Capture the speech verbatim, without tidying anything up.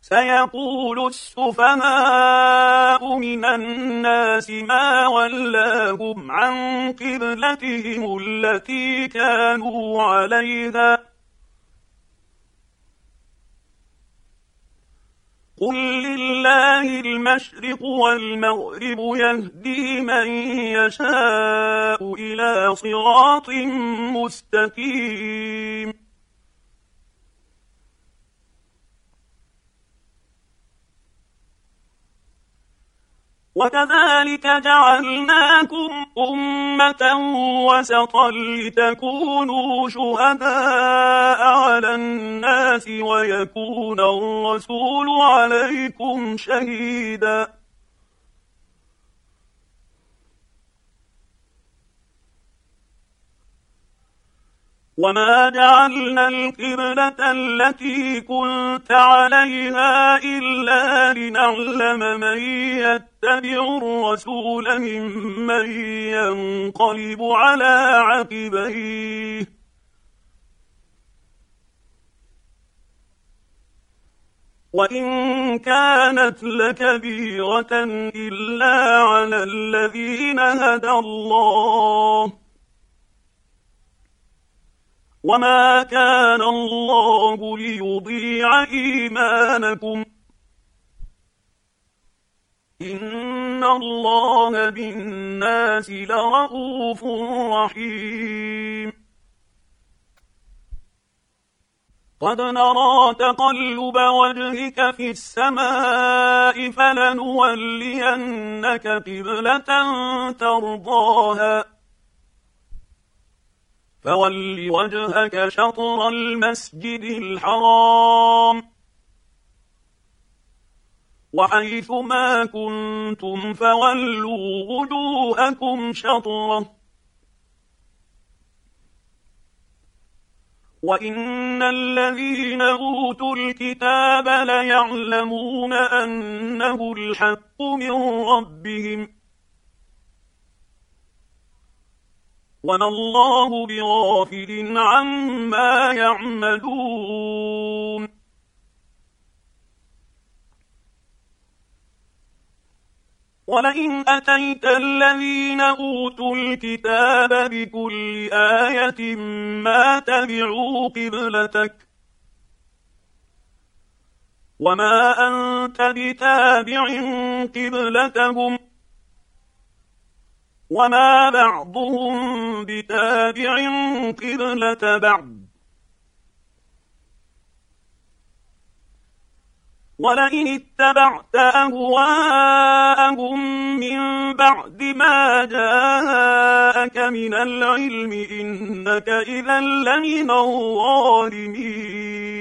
سيقول السفهاء من الناس ما ولاهم عن قبلتهم التي كانوا عليها قل لله المشرق والمغرب يهدي من يشاء إلى صراط مستقيم. وكذلك جعلناكم أمة وسطا لتكونوا شهداء على الناس ويكون الرسول عليكم شهيدا. وما جعلنا القبلة التي كنت عليها إلا لنعلم من يتبع الرسول ممن ينقلب على عقبيه وإن كانت لكبيرة إلا على الذين هدى الله وما كان الله ليضيع إيمانكم إن الله بالناس لرءوف رحيم. قد نرى تقلب وجهك في السماء فلنولينك قبلة ترضاها فول وجهك شطر المسجد الحرام وحيث ما كنتم فولوا وجوهكم شطره وإن الذين أوتوا الكتاب ليعلمون أنه الحق من ربهم وما الله بغافل عما يعملون. ولئن أتيت الذين أوتوا الكتاب بكل آية ما تبعوا قبلتك وما أنت بتابع قبلتهم وما بعضهم بتابع قبلة بعض ولئن اتبعت أهواءهم من بعد ما جاءك من العلم إنك إذا لمن الظالمين.